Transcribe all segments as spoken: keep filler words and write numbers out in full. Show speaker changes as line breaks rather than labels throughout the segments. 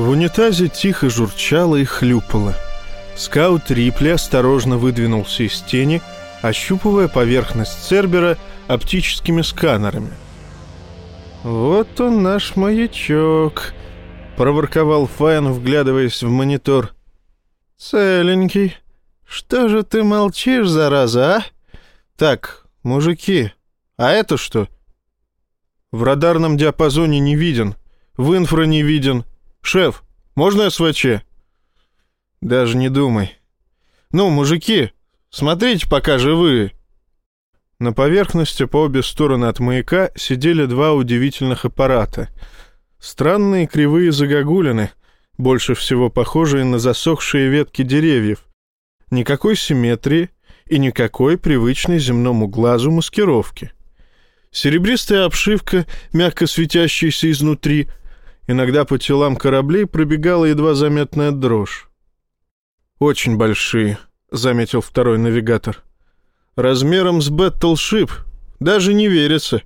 В унитазе тихо журчало и хлюпало. Скаут Рипли осторожно выдвинулся из тени, ощупывая поверхность Цербера оптическими сканерами. «Вот он, наш маячок», — проворковал Файн, вглядываясь в монитор. «Целенький. Что же ты молчишь, зараза, а? Так, мужики, а это что?» «В радарном диапазоне не виден, в инфра не виден. Шеф, можно СВЧ?» «Даже не думай. Ну, мужики, смотрите, пока живые». На поверхности по обе стороны от маяка сидели два удивительных аппарата. Странные кривые загогулины, больше всего похожие на засохшие ветки деревьев. Никакой симметрии и никакой привычной земному глазу маскировки. Серебристая обшивка, мягко светящаяся изнутри. Иногда по телам кораблей пробегала едва заметная дрожь. «Очень большие», — заметил второй навигатор. «Размером с Бэттлшип. Даже не верится».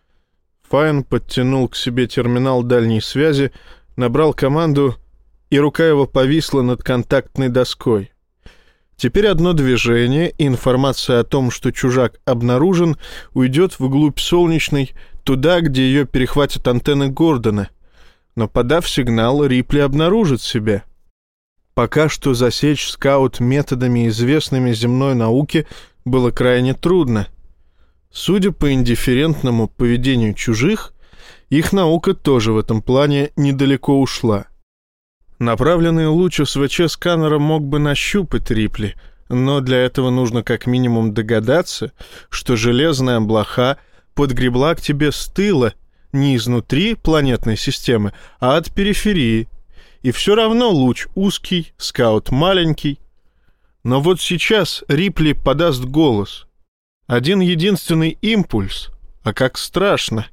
Файн подтянул к себе терминал дальней связи, набрал команду, и рука его повисла над контактной доской. Теперь одно движение, и информация о том, что чужак обнаружен, уйдет вглубь солнечной, туда, где ее перехватят антенны Гордона. Но, подав сигнал, Рипли обнаружит себя. Пока что засечь скаут методами, известными земной науке, было крайне трудно. Судя по индифферентному поведению чужих, их наука тоже в этом плане недалеко ушла. Направленный луч СВЧ-сканера мог бы нащупать Рипли, но для этого нужно как минимум догадаться, что железная блоха подгребла к тебе с тыла, не изнутри планетной системы, а от периферии. И все равно луч узкий, скаут маленький. Но вот сейчас Рипли подаст голос. Один единственный импульс, а как страшно.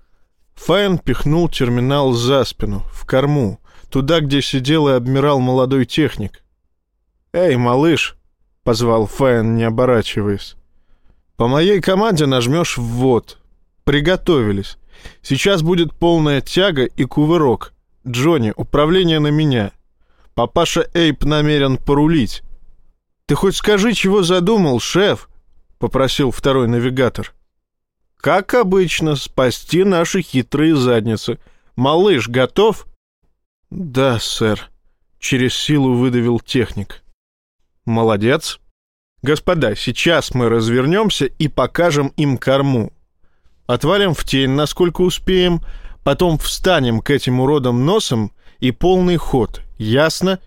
Файн пихнул терминал за спину, в корму, туда, где сидел и обмирал молодой техник. «Эй, малыш!» — позвал Файн, не оборачиваясь. «По моей команде нажмешь ввод. Приготовились. Сейчас будет полная тяга и кувырок. Джонни, управление на меня. Папаша Эйп намерен порулить». «Ты хоть скажи, чего задумал, шеф?» — попросил второй навигатор. «Как обычно, спасти наши хитрые задницы. Малыш, готов?» «Да, сэр», — через силу выдавил техник. «Молодец. Господа, сейчас мы развернемся и покажем им корму. Отвалим в тень, насколько успеем, потом встанем к этим уродам носом и полный ход. Ясно?»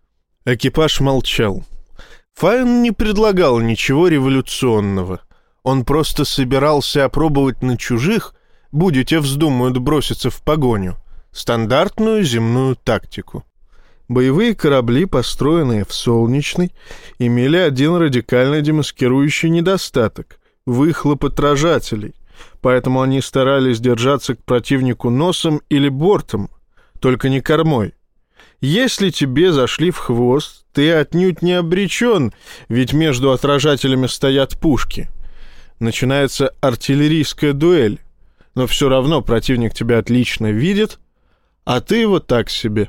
Экипаж молчал. Файн не предлагал ничего революционного. Он просто собирался опробовать на чужих, будете вздумают броситься в погоню, стандартную земную тактику. Боевые корабли, построенные в Солнечной, имели один радикально демаскирующий недостаток — выхлоп отражателей, поэтому они старались держаться к противнику носом или бортом, только не кормой. Если тебе зашли в хвост, ты отнюдь не обречен, ведь между отражателями стоят пушки. Начинается артиллерийская дуэль, но все равно противник тебя отлично видит, а ты его так себе.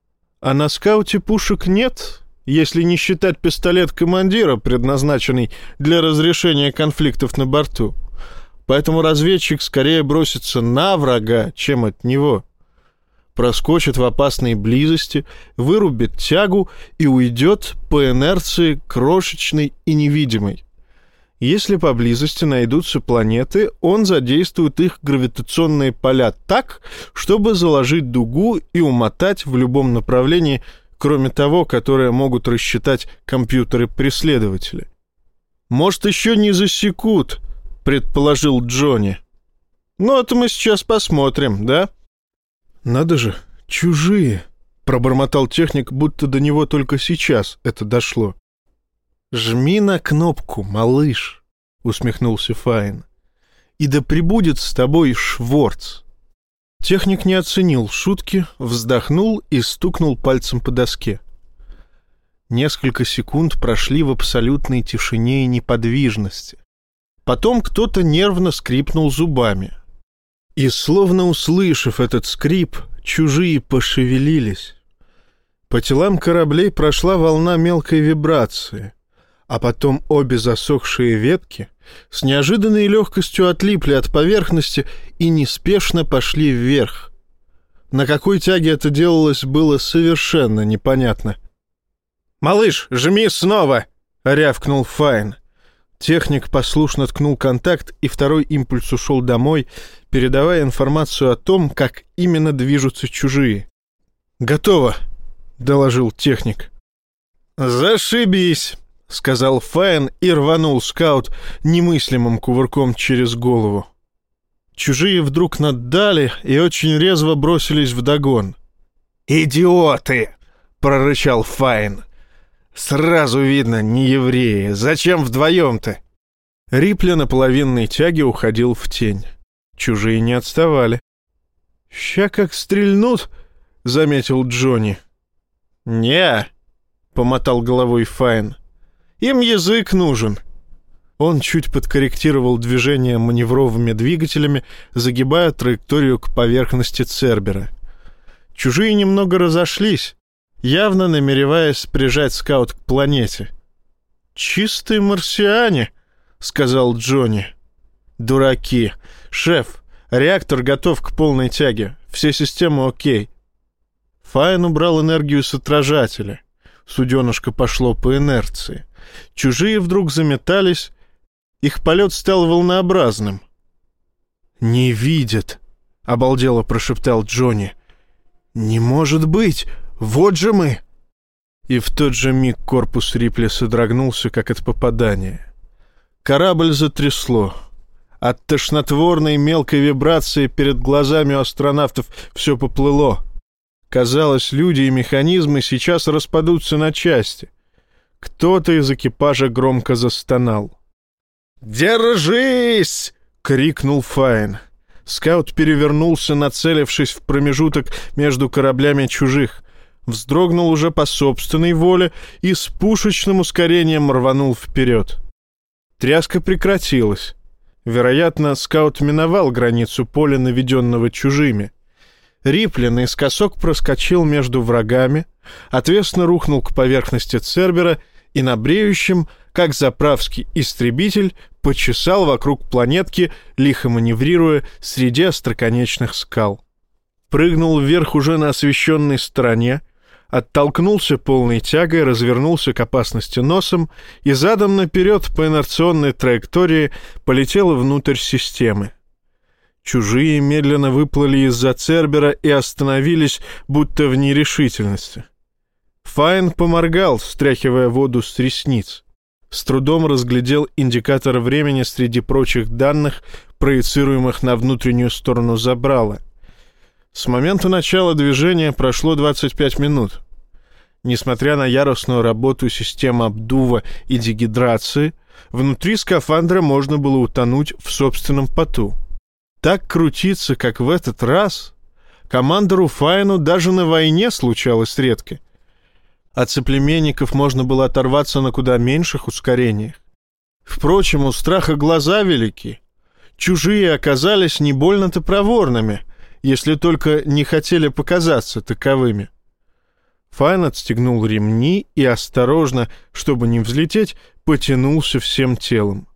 А на скауте пушек нет, если не считать пистолет командира, предназначенный для разрешения конфликтов на борту. Поэтому разведчик скорее бросится на врага, чем от него. Проскочит в опасной близости, вырубит тягу и уйдет по инерции крошечной и невидимой. Если поблизости найдутся планеты, он задействует их гравитационные поля так, чтобы заложить дугу и умотать в любом направлении, кроме того, которое могут рассчитать компьютеры-преследователи. «Может, еще не засекут», — предположил Джонни. «Ну, это мы сейчас посмотрим, да?» «Надо же, чужие!» — пробормотал техник, будто до него только сейчас это дошло. «Жми на кнопку, малыш», — усмехнулся Файн. «И да пребудет с тобой Шворц». Техник не оценил шутки, вздохнул и стукнул пальцем по доске. Несколько секунд прошли в абсолютной тишине и неподвижности. Потом кто-то нервно скрипнул зубами. И, словно услышав этот скрип, чужие пошевелились. По телам кораблей прошла волна мелкой вибрации, а потом обе засохшие ветки с неожиданной легкостью отлипли от поверхности и неспешно пошли вверх. На какой тяге это делалось, было совершенно непонятно. «Малыш, жми снова!» — рявкнул Файн. Техник послушно ткнул контакт, и второй импульс ушел домой, передавая информацию о том, как именно движутся чужие. «Готово!» — доложил техник. «Зашибись!» — сказал Файн и рванул скаут немыслимым кувырком через голову. Чужие вдруг наддали и очень резво бросились вдогон. «Идиоты!» — прорычал Файн. «Сразу видно, не евреи. Зачем вдвоем-то?» Рипли на половинной тяге уходил в тень. Чужие не отставали. «Ща как стрельнут!» — заметил Джонни. «Не!» — помотал головой Файн. «Им язык нужен». Он чуть подкорректировал движение маневровыми двигателями, загибая траекторию к поверхности Цербера. Чужие немного разошлись, явно намереваясь прижать скаут к планете. «Чистые марсиане», — сказал Джонни. «Дураки. Шеф, реактор готов к полной тяге. Все системы окей». Файн убрал энергию с отражателя. Суденышко пошло по инерции. Чужие вдруг заметались. Их полет стал волнообразным. «Не видят», — обалдело прошептал Джонни. «Не может быть! Вот же мы!» И в тот же миг корпус Рипли содрогнулся, как от попадания. Корабль затрясло. От тошнотворной мелкой вибрации перед глазами у астронавтов все поплыло. Казалось, люди и механизмы сейчас распадутся на части. Кто-то из экипажа громко застонал. «Держись!» — крикнул Файн. Скаут перевернулся, нацелившись в промежуток между кораблями чужих. Вздрогнул уже по собственной воле и с пушечным ускорением рванул вперед. Тряска прекратилась. Вероятно, скаут миновал границу поля, наведенного чужими. Рипли наискосок проскочил между врагами, отвесно рухнул к поверхности Цербера и на бреющем, как заправский истребитель, почесал вокруг планетки, лихо маневрируя среди остроконечных скал. Прыгнул вверх уже на освещенной стороне, оттолкнулся полной тягой, развернулся к опасности носом и задом наперед по инерционной траектории полетел внутрь системы. Чужие медленно выплыли из-за Цербера и остановились, будто в нерешительности. Файн поморгал, стряхивая воду с ресниц. С трудом разглядел индикатор времени среди прочих данных, проецируемых на внутреннюю сторону забрала. С момента начала движения прошло двадцать пять минут. Несмотря на яростную работу системы обдува и дегидрации, внутри скафандра можно было утонуть в собственном поту. Так крутиться, как в этот раз, командору Файну даже на войне случалось редко. От соплеменников можно было оторваться на куда меньших ускорениях. Впрочем, у страха глаза велики. Чужие оказались не больно-то проворными, если только не хотели показаться таковыми. Файн отстегнул ремни и осторожно, чтобы не взлететь, потянулся всем телом.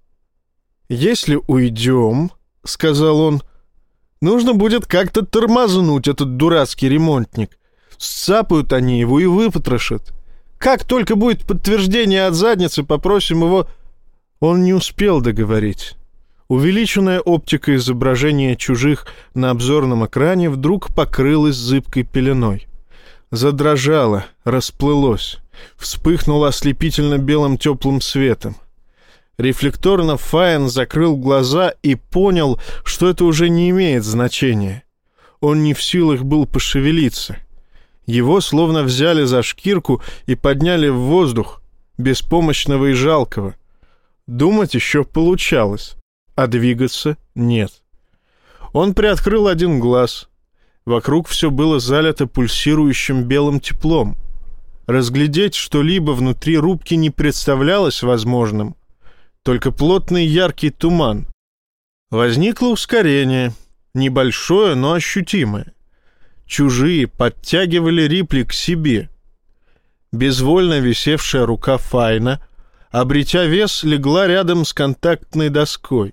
«Если уйдем, — сказал он, — нужно будет как-то тормознуть этот дурацкий ремонтник. Сцапают они его и выпотрошат. Как только будет подтверждение от задницы, попросим его...» Он не успел договорить. Увеличенная оптика изображения чужих на обзорном экране вдруг покрылась зыбкой пеленой. Задрожало, расплылось, вспыхнуло ослепительно белым теплым светом. Рефлекторно Файн закрыл глаза и понял, что это уже не имеет значения. Он не в силах был пошевелиться. Его словно взяли за шкирку и подняли в воздух, беспомощного и жалкого. Думать еще получалось, а двигаться нет. Он приоткрыл один глаз. Вокруг все было залито пульсирующим белым теплом. Разглядеть что-либо внутри рубки не представлялось возможным. Только плотный яркий туман. Возникло ускорение, небольшое, но ощутимое. Чужие подтягивали Рипли к себе. Безвольно висевшая рука Файна, обретя вес, легла рядом с контактной доской.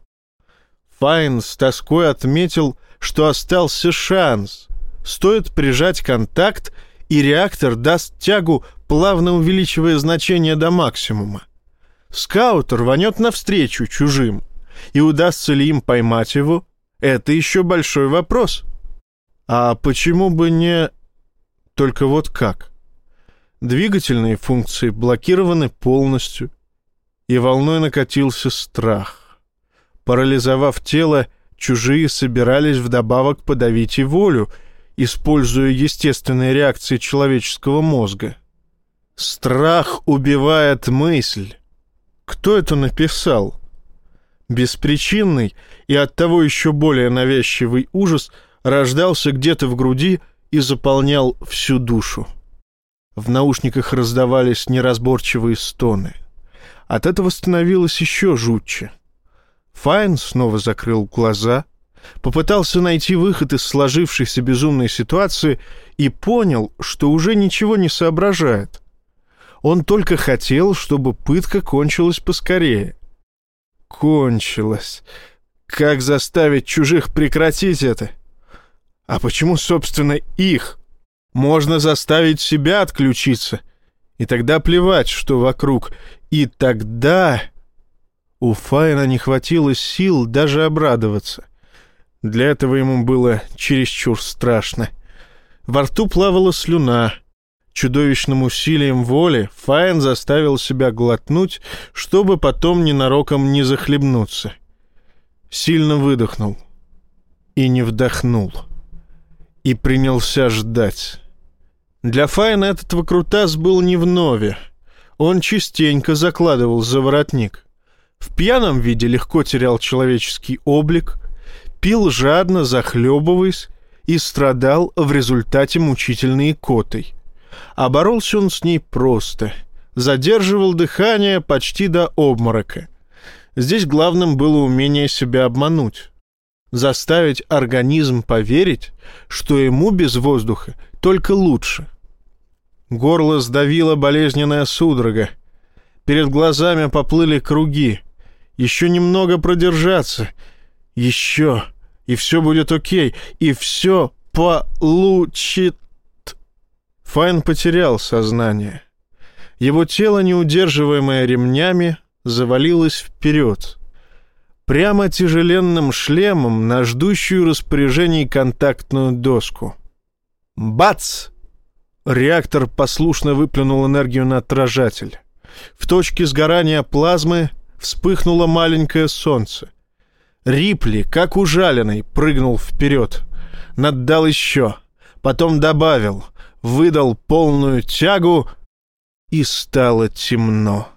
Файн с тоской отметил, что остался шанс. Стоит прижать контакт, и реактор даст тягу, плавно увеличивая значение до максимума. Скаут рванет навстречу чужим, и удастся ли им поймать его, это еще большой вопрос. А почему бы не... Только вот как? Двигательные функции блокированы полностью, и волной накатился страх. Парализовав тело, чужие собирались вдобавок подавить и волю, используя естественные реакции человеческого мозга. Страх убивает мысль. Кто это написал? Беспричинный и оттого еще более навязчивый ужас рождался где-то в груди и заполнял всю душу. В наушниках раздавались неразборчивые стоны. От этого становилось еще жутче. Файн снова закрыл глаза, попытался найти выход из сложившейся безумной ситуации и понял, что уже ничего не соображает. Он только хотел, чтобы пытка кончилась поскорее. Кончилась. Как заставить чужих прекратить это? А почему, собственно, их? Можно заставить себя отключиться, и тогда плевать, что вокруг. И тогда... У Файна не хватило сил даже обрадоваться. Для этого ему было чересчур страшно. Во рту плавала слюна. Чудовищным усилием воли Файн заставил себя глотнуть, чтобы потом ненароком не захлебнуться. Сильно выдохнул. И не вдохнул. И принялся ждать. Для Файна этот выкрутас был не вновь. Он частенько закладывал за воротник. В пьяном виде легко терял человеческий облик, пил жадно, захлебываясь, и страдал в результате мучительной икотой. А боролся он с ней просто. Задерживал дыхание почти до обморока. Здесь главным было умение себя обмануть. Заставить организм поверить, что ему без воздуха только лучше. Горло сдавило болезненная судорога. Перед глазами поплыли круги. Еще немного продержаться. Еще. И все будет окей. И все получит. Файн потерял сознание. Его тело, неудерживаемое ремнями, завалилось вперед. Прямо тяжеленным шлемом на ждущую распоряжений контактную доску. Бац! Реактор послушно выплюнул энергию на отражатель. В точке сгорания плазмы вспыхнуло маленькое солнце. Рипли, как ужаленный, прыгнул вперед. Наддал еще. Потом добавил. Выдал полную тягу, и стало темно.